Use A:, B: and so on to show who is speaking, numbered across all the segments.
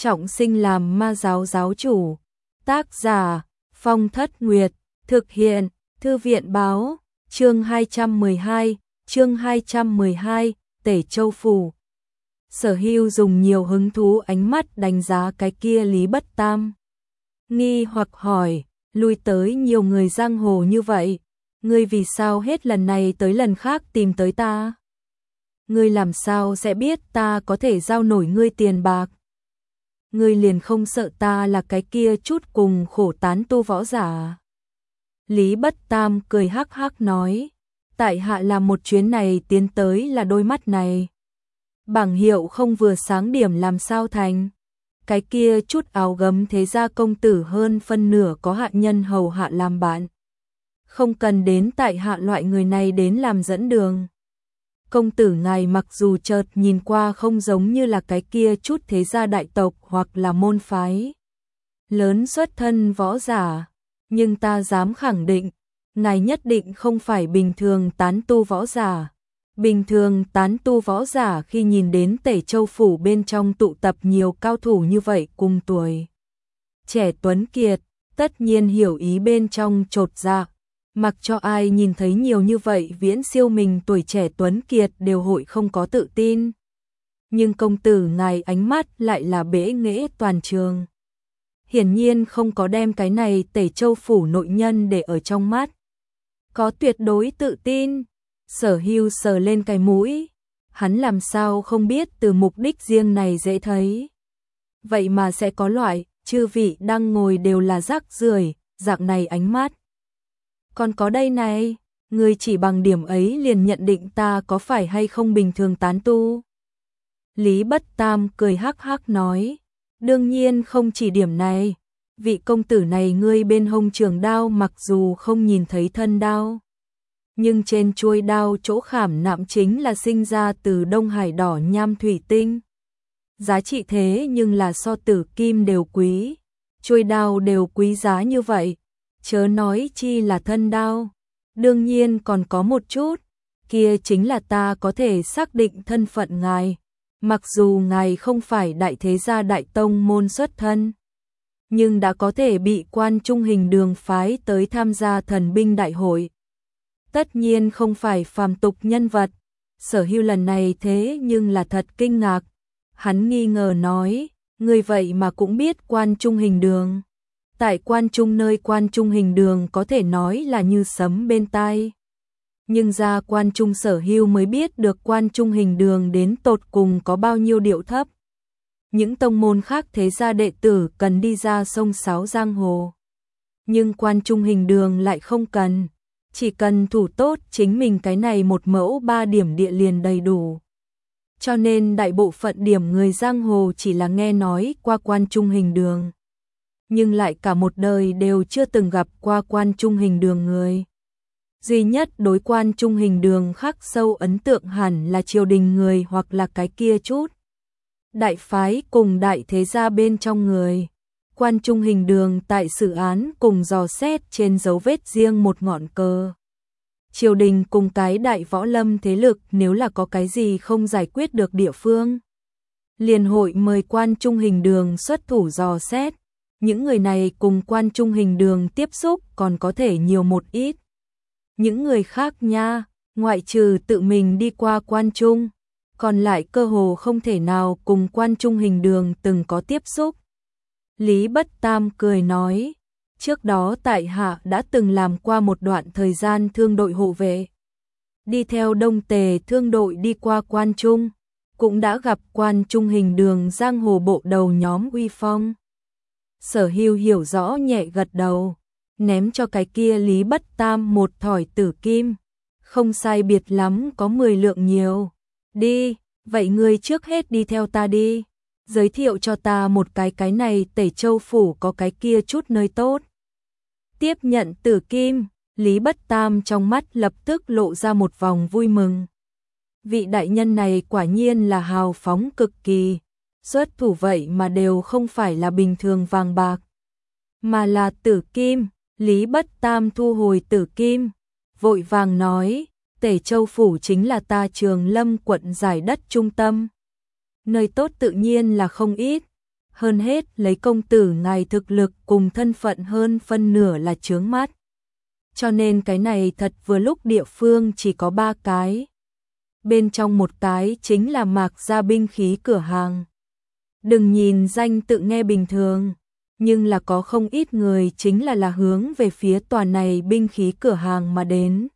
A: trọng sinh làm ma giáo giáo chủ. Tác giả Phong Thất Nguyệt, thực hiện Thư viện báo, chương 212, Tể Châu Phủ. Sở Hưu dùng nhiều hứng thú ánh mắt đánh giá cái kia Lý Bất Tam. Nghi hoặc hỏi, lui tới nhiều người giang hồ như vậy, ngươi vì sao hết lần này tới lần khác tìm tới ta? Ngươi làm sao sẽ biết ta có thể giao nổi ngươi tiền bạc? Ngươi liền không sợ ta là cái kia chút cùng khổ tán tu võ giả? Lý Bất Tam cười hắc hắc nói, tại hạ làm một chuyến này tiến tới là đôi mắt này. Bảng hiệu không vừa sáng điểm làm sao thành? Cái kia chút áo gấm thế gia công tử hơn phân nửa có hạ nhân hầu hạ làm bạn. Không cần đến tại hạ loại người này đến làm dẫn đường. Công tử ngài mặc dù chợt nhìn qua không giống như là cái kia chút thế gia đại tộc hoặc là môn phái lớn xuất thân võ giả, nhưng ta dám khẳng định, ngài nhất định không phải bình thường tán tu võ giả. Bình thường tán tu võ giả khi nhìn đến Tể Châu Phủ bên trong tụ tập nhiều cao thủ như vậy cùng tuổi trẻ tuấn kiệt, tất nhiên hiểu ý bên trong chột dạ. Mặc cho ai nhìn thấy nhiều như vậy viễn siêu mình tuổi trẻ tuấn kiệt đều hội không có tự tin. Nhưng công tử ngài ánh mắt lại là bẽ nghễ toàn trường. Hiển nhiên không có đem cái này Tể Châu Phủ nội nhân để ở trong mắt. Có tuyệt đối tự tin. Sở Hưu sờ lên cái mũi. Hắn làm sao không biết từ mục đích riêng này dễ thấy. Vậy mà sẽ có loại, chư vị đang ngồi đều là rác rưởi, dạng này ánh mắt. Còn có đây này, người chỉ bằng điểm ấy liền nhận định ta có phải hay không bình thường tán tu. Lý Bất Tam cười hắc hắc nói, đương nhiên không chỉ điểm này, vị công tử này ngươi bên hông trường đao mặc dù không nhìn thấy thân đao, nhưng trên chuôi đao chỗ khảm nạm chính là sinh ra từ Đông Hải đỏ nham thủy tinh. Giá trị thế nhưng là so tử kim đều quý, chuôi đao đều quý giá như vậy. Chớ nói chi là thân đao, đương nhiên còn có một chút, kia chính là ta có thể xác định thân phận ngài, mặc dù ngài không phải đại thế gia đại tông môn xuất thân, nhưng đã có thể bị Quan Trung Hình Đường phái tới tham gia thần binh đại hội. Tất nhiên không phải phàm tục nhân vật. Sở Hưu lần này thế nhưng là thật kinh ngạc, hắn nghi ngờ nói, người vậy mà cũng biết Quan Trung Hình Đường. Tại Quan Trung nơi Quan Trung Hình Đường có thể nói là như sấm bên tai. Nhưng ra Quan Trung Sở Hưu mới biết được Quan Trung Hình Đường đến tột cùng có bao nhiêu điệu thấp. Những tông môn khác thế gia đệ tử cần đi ra sông sáo giang hồ. Nhưng Quan Trung Hình Đường lại không cần. Chỉ cần thủ tốt chính mình cái này một mẫu 3 điểm địa liền đầy đủ. Cho nên đại bộ phận điểm người giang hồ chỉ là nghe nói qua Quan Trung Hình Đường. Nhưng lại cả một đời đều chưa từng gặp qua Quan Trung Hình Đường người. Duy nhất đối Quan Trung Hình Đường khắc sâu ấn tượng hẳn là triều đình người hoặc là cái kia chút đại phái cùng đại thế gia bên trong người. Quan Trung Hình Đường tại xử án cùng dò xét trên dấu vết riêng một ngọn cờ. Triều đình cùng cái đại võ lâm thế lực nếu là có cái gì không giải quyết được địa phương, liền hội mời Quan Trung Hình Đường xuất thủ dò xét. Những người này cùng Quan Trung Hình Đường tiếp xúc còn có thể nhiều một ít. Những người khác nha, ngoại trừ tự mình đi qua Quan Trung, còn lại cơ hồ không thể nào cùng Quan Trung Hình Đường từng có tiếp xúc. Lý Bất Tam cười nói, trước đó tại hạ đã từng làm qua một đoạn thời gian thương đội hộ vệ. Đi theo Đông Tề thương đội đi qua Quan Trung, cũng đã gặp Quan Trung Hình Đường giang hồ bộ đầu nhóm uy phong. Sở Hưu hiểu rõ nhẹ gật đầu, ném cho cái kia Lý Bất Tam một thỏi tử kim, không sai biệt lắm có 10 lượng nhiều. Đi, vậy ngươi trước hết đi theo ta đi, giới thiệu cho ta một cái này Tể Châu Phủ có cái kia chút nơi tốt. Tiếp nhận tử kim, Lý Bất Tam trong mắt lập tức lộ ra một vòng vui mừng. Vị đại nhân này quả nhiên là hào phóng cực kỳ. Xuất thủ vậy mà đều không phải là bình thường vàng bạc, mà là tử kim. Lý Bất Tam thu hồi tử kim, vội vàng nói, Tể Châu Phủ chính là ta Trường Lâm quận giải đất trung tâm. Nơi tốt tự nhiên là không ít. hơn hết lấy công tử ngài thực lực cùng thân phận hơn phân nửa là chướng mắt. Cho nên cái này thật vừa lúc địa phương chỉ có 3 cái. Bên trong một cái chính là Mạc gia binh khí cửa hàng. Đừng nhìn danh tự nghe bình thường, nhưng là có không ít người chính là hướng về phía tòa này binh khí cửa hàng mà đến.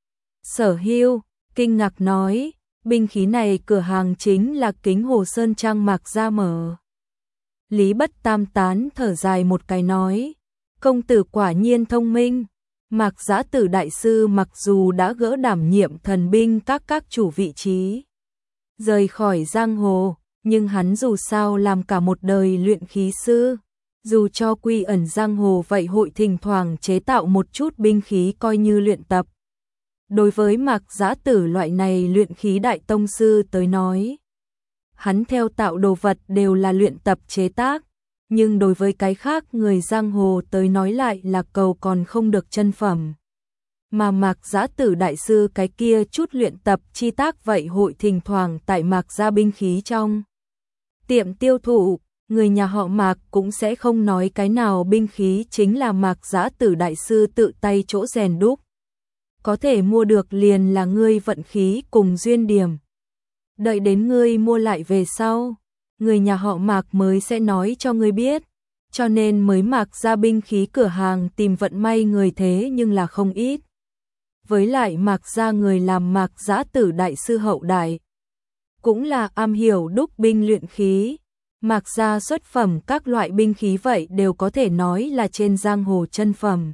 A: Sở Hưu kinh ngạc nói, binh khí này cửa hàng chính là Kính Hồ Sơn Trang Mạc gia mở. Lý Bất Tam tán thở dài một cái nói, công tử quả nhiên thông minh. Mạc Giã Tử đại sư mặc dù đã gỡ đảm nhiệm thần binh các chủ vị trí, rời khỏi giang hồ, nhưng hắn dù sao làm cả một đời luyện khí sư, dù cho quy ẩn giang hồ vậy hội thỉnh thoảng chế tạo một chút binh khí coi như luyện tập. Đối với Mạc Giã Tử loại này luyện khí đại tông sư tới nói, hắn theo tạo đồ vật đều là luyện tập chế tác, nhưng đối với cái khác người giang hồ tới nói lại là cầu còn không được chân phẩm. Mà Mạc Giã Tử đại sư cái kia chút luyện tập chi tác vậy hội thỉnh thoảng tại Mạc gia binh khí trong tiệm tiêu thụ, người nhà họ Mạc cũng sẽ không nói cái nào binh khí chính là Mạc Giã Tử đại sư tự tay chỗ rèn đúc. Có thể mua được liền là ngươi vận khí cùng duyên điểm. Đợi đến ngươi mua lại về sau, người nhà họ Mạc mới sẽ nói cho ngươi biết, cho nên mới Mạc gia binh khí cửa hàng tìm vận may người thế nhưng là không ít. Với lại Mạc gia người làm Mạc Giã Tử đại sư hậu đại, cũng là am hiểu đúc binh luyện khí. Mạc gia xuất phẩm các loại binh khí vậy đều có thể nói là trên giang hồ chân phẩm.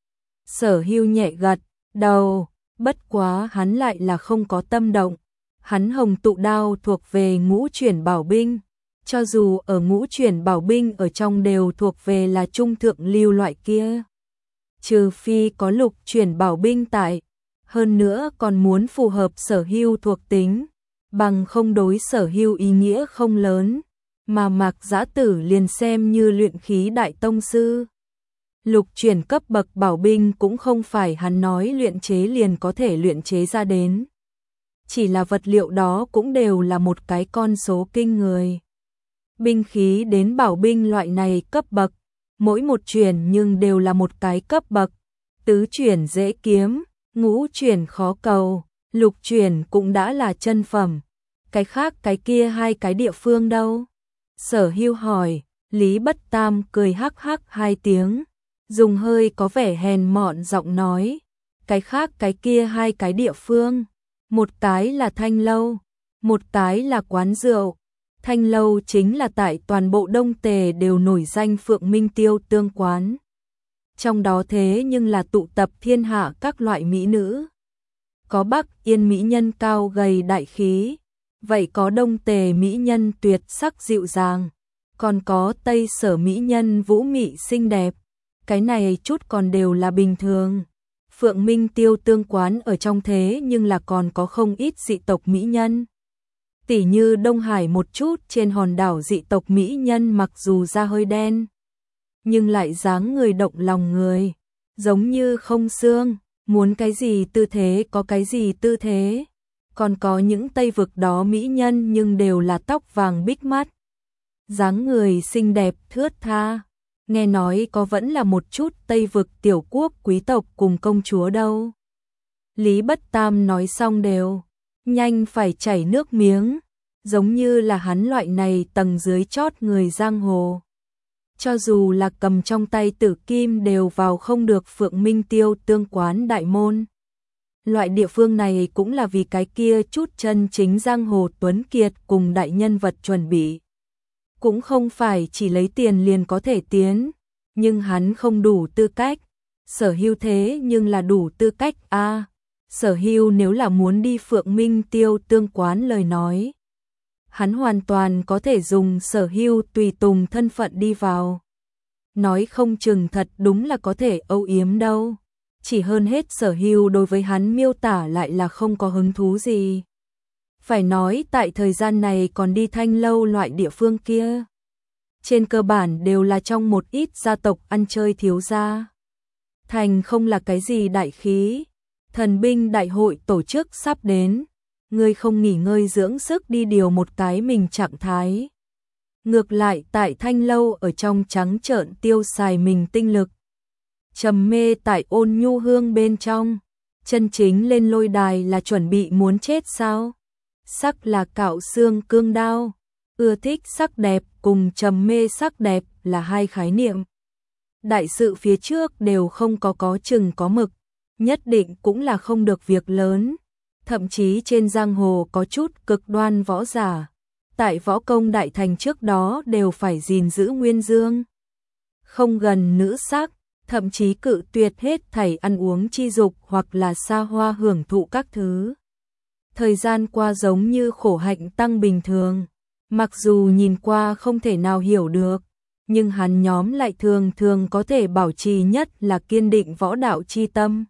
A: Sở Hưu nhẹ gật đầu, bất quá hắn lại là không có tâm động. Hắn hồng tụ đao thuộc về ngũ chuyển bảo binh, cho dù ở ngũ chuyển bảo binh ở trong đều thuộc về là trung thượng lưu loại kia. Trừ phi có lục chuyển bảo binh tại, hơn nữa còn muốn phù hợp Sở Hưu thuộc tính, bằng không đối Sở Hưu ý nghĩa không lớn, mà Mạc Giã Tử liền xem như luyện khí đại tông sư. Lục chuyển cấp bậc bảo binh cũng không phải hắn nói luyện chế liền có thể luyện chế ra đến. Chỉ là vật liệu đó cũng đều là một cái con số kinh người. Binh khí đến bảo binh loại này cấp bậc, mỗi một chuyển nhưng đều là một cái cấp bậc. Tứ chuyển dễ kiếm, ngũ chuyển khó cầu, lục chuyển cũng đã là chân phẩm. Cái khác cái kia hai cái địa phương đâu? Sở Hưu hỏi. Lý Bất Tam cười hắc hắc hai tiếng, dùng hơi có vẻ hèn mọn giọng nói. Cái khác cái kia hai cái địa phương, một cái là Thanh Lâu, một cái là quán rượu. Thanh Lâu chính là tại toàn bộ Đông Tề đều nổi danh Phượng Minh Tiêu Tương quán. Trong đó thế nhưng là tụ tập thiên hạ các loại mỹ nữ. Có Bắc Yên mỹ nhân cao gầy đại khí, vậy có Đông Tề mỹ nhân tuyệt sắc dịu dàng, còn có Tây Sở mỹ nhân vũ mị xinh đẹp. Cái này chút còn đều là bình thường. Phượng Minh Tiêu Tương quán ở trong thế nhưng là còn có không ít dị tộc mỹ nhân. Tỉ như Đông Hải một chút trên hòn đảo dị tộc mỹ nhân mặc dù da hơi đen, nhưng lại dáng người động lòng người, giống như không xương, muốn cái gì tư thế có cái gì tư thế. Còn có những Tây vực đó mỹ nhân nhưng đều là tóc vàng bích mắt, dáng người xinh đẹp thướt tha. Nghe nói có vẫn là một chút Tây vực tiểu quốc quý tộc cùng công chúa đâu. Lý Bất Tam nói xong đều nhanh phải chảy nước miếng, giống như là hắn loại này tầng dưới chót người giang hồ. Cho dù là cầm trong tay tử kim đều vào không được Phượng Minh Tiêu Tương quán đại môn. Loại địa phương này cũng là vì cái kia chút chân chính giang hồ tuấn kiệt cùng đại nhân vật chuẩn bị. Cũng không phải chỉ lấy tiền liền có thể tiến, nhưng hắn không đủ tư cách. Sở Hưu thế nhưng là đủ tư cách a. Sở Hưu nếu là muốn đi Phượng Minh Tiêu Tương quán lời nói, hắn hoàn toàn có thể dùng Sở Hưu tùy tùng thân phận đi vào. Nói không chừng thật đúng là có thể âu yếm đâu. Chỉ hơn hết Sở Hưu đối với hắn miêu tả lại là không có hứng thú gì. Phải nói tại thời gian này còn đi Thanh Lâu loại địa phương kia, trên cơ bản đều là trong một ít gia tộc ăn chơi thiếu gia. Thành không là cái gì đại khí, thần binh đại hội tổ chức sắp đến, ngươi không nghỉ ngơi dưỡng sức đi điều một cái mình trạng thái. Ngược lại tại Thanh Lâu ở trong trắng trợn tiêu xài mình tinh lực. Trầm mê tại ôn nhu hương bên trong. Chân chính lên lôi đài là chuẩn bị muốn chết sao? Sắc là cạo xương cương đao. Ưa thích sắc đẹp cùng trầm mê sắc đẹp là hai khái niệm. Đại sự phía trước đều không có chừng có mực, nhất định cũng là không được việc lớn. Thậm chí trên giang hồ có chút cực đoan võ giả, tại võ công đại thành trước đó đều phải gìn giữ nguyên dương. Không gần nữ sắc, thậm chí cự tuyệt hết thảy ăn uống chi dục hoặc là xa hoa hưởng thụ các thứ. Thời gian qua giống như khổ hạnh tăng bình thường, mặc dù nhìn qua không thể nào hiểu được, nhưng hắn nhóm lại thường thường có thể bảo trì nhất là kiên định võ đạo chi tâm.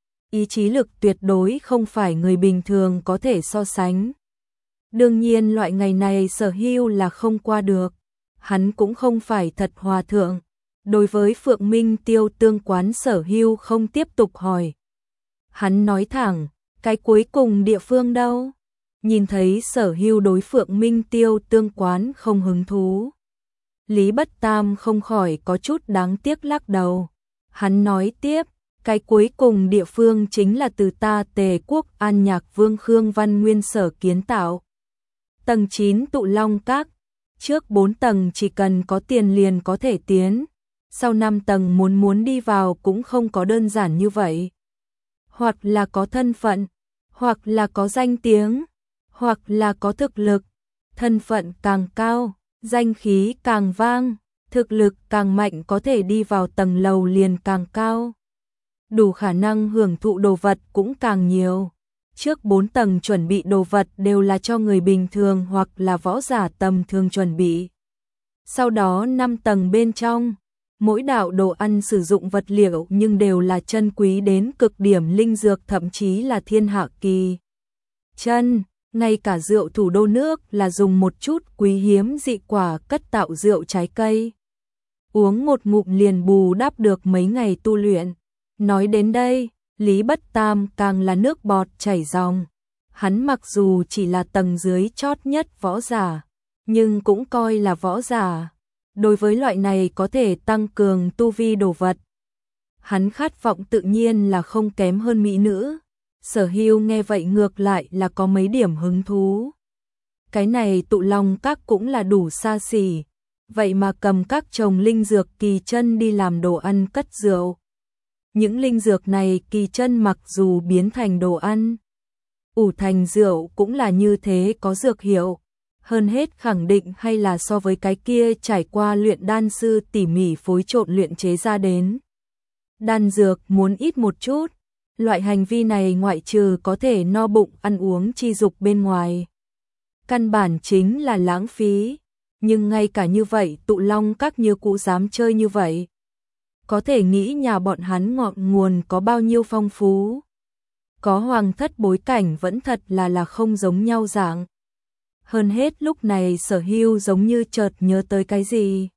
A: Ý chí lực tuyệt đối không phải người bình thường có thể so sánh. Đương nhiên loại ngày này Sở Hưu là không qua được, hắn cũng không phải thật hòa thượng. Đối với Phượng Minh Tiêu tương quán Sở Hưu không tiếp tục hỏi. Hắn nói thẳng, cái cuối cùng địa phương đâu? Nhìn thấy Sở Hưu đối Phượng Minh Tiêu tương quán không hứng thú. Lý Bất Tam không khỏi có chút đáng tiếc lắc đầu. Hắn nói tiếp, cái cuối cùng địa phương chính là từ ta Tề Quốc An Nhạc Vương Khương Văn Nguyên sở kiến tạo. Tầng 9 Tụ Long Các, trước 4 tầng chỉ cần có tiền liền có thể tiến, sau 5 tầng muốn đi vào cũng không có đơn giản như vậy. Hoặc là có thân phận, hoặc là có danh tiếng, hoặc là có thực lực. Thân phận càng cao, danh khí càng vang, thực lực càng mạnh có thể đi vào tầng lầu liền càng cao. Đủ khả năng hưởng thụ đồ vật cũng càng nhiều. Trước 4 tầng chuẩn bị đồ vật đều là cho người bình thường hoặc là võ giả tầm thường chuẩn bị. Sau đó 5 tầng bên trong, mỗi đạo đồ ăn sử dụng vật liệu nhưng đều là chân quý đến cực điểm linh dược thậm chí là thiên hạ kỳ chân. Ngay cả rượu thủ đô nước là dùng một chút quý hiếm dị quả cất tạo rượu trái cây. Uống một ngụm liền bù đắp được mấy ngày tu luyện. Nói đến đây, Lý Bất Tam càng là nước bọt chảy ròng. Hắn mặc dù chỉ là tầng dưới chót nhất võ giả, nhưng cũng coi là võ giả. Đối với loại này có thể tăng cường tu vi đồ vật, hắn khát vọng tự nhiên là không kém hơn mỹ nữ. Sở Hưu nghe vậy ngược lại là có mấy điểm hứng thú. Cái này Tụ Long Các cũng là đủ xa xỉ, vậy mà cầm các chồng linh dược kỳ chân đi làm đồ ăn cất rượu. Những linh dược này kỳ chân mặc dù biến thành đồ ăn, ủ thành rượu cũng là như thế có dược hiệu. Hơn hết khẳng định hay là so với cái kia trải qua luyện đan sư tỉ mỉ phối trộn luyện chế ra đến. Đan dược muốn ít một chút. Loại hành vi này ngoại trừ có thể no bụng ăn uống chi dục bên ngoài, căn bản chính là lãng phí. Nhưng ngay cả như vậy Tụ Long Các như cũ dám chơi như vậy. Có thể nghĩ nhà bọn hắn ngọn nguồn có bao nhiêu phong phú. Có hoàng thất bối cảnh vẫn thật là không giống nhau dạng. Hơn hết lúc này Sở Hưu giống như chợt nhớ tới cái gì.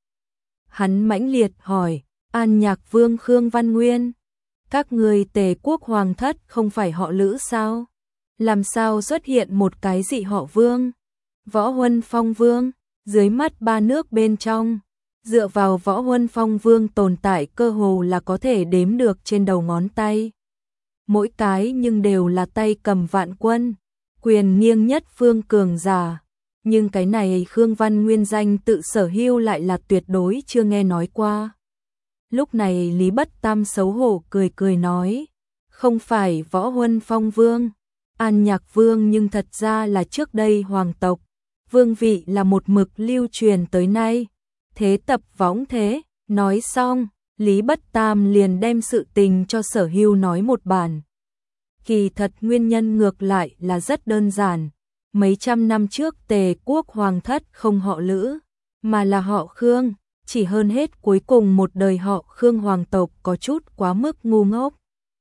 A: Hắn mãnh liệt hỏi, An Nhạc Vương Khương Văn Nguyên, các người Tề Quốc hoàng thất không phải họ Lữ sao? Làm sao xuất hiện một cái dị họ Vương? Võ Huân Phong Vương, dưới mắt ba nước bên trong, dựa vào Võ Huân Phong Vương tồn tại cơ hồ là có thể đếm được trên đầu ngón tay. Mỗi cái nhưng đều là tay cầm vạn quân, quyền nghiêng nhất phương cường giả. Nhưng cái này Khương Văn Nguyên danh tự Sở Hưu lại là tuyệt đối chưa nghe nói qua. Lúc này Lý Bất Tam xấu hổ cười nói, không phải Võ Huân Phong Vương, An Nhạc Vương nhưng thật ra là trước đây hoàng tộc, vương vị là một mực lưu truyền tới nay, thế tập võng thế. Nói xong, Lý Bất Tam liền đem sự tình cho Sở Hưu nói một bản. Kỳ thật nguyên nhân ngược lại là rất đơn giản, mấy trăm năm trước Tề Quốc hoàng thất không họ Lữ, mà là họ Khương. Chỉ hơn hết cuối cùng một đời họ Khương hoàng tộc có chút quá mức ngu ngốc.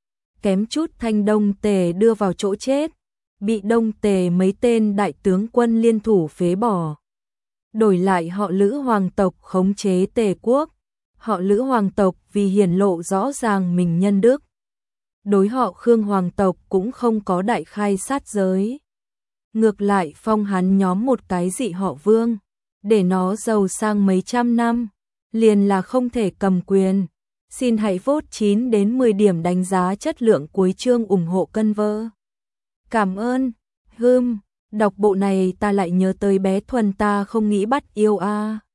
A: Kém chút Thanh Đông Tề đưa vào chỗ chết, bị Đông Tề mấy tên đại tướng quân liên thủ phế bỏ. Đổi lại họ Lữ hoàng tộc khống chế Tề Quốc. Họ Lữ hoàng tộc vì hiển lộ rõ ràng mình nhân đức, đối họ Khương hoàng tộc cũng không có đại khai sát giới. Ngược lại phong hắn nhóm một cái dị họ Vương. để nó giàu sang mấy trăm năm, liền là không thể cầm quyền. Xin hãy vote 9 đến 10 điểm đánh giá chất lượng cuối chương ủng hộ cân vơ. Cảm ơn. Đọc bộ này ta lại nhớ tới bé Thuần ta không nghĩ bắt yêu a.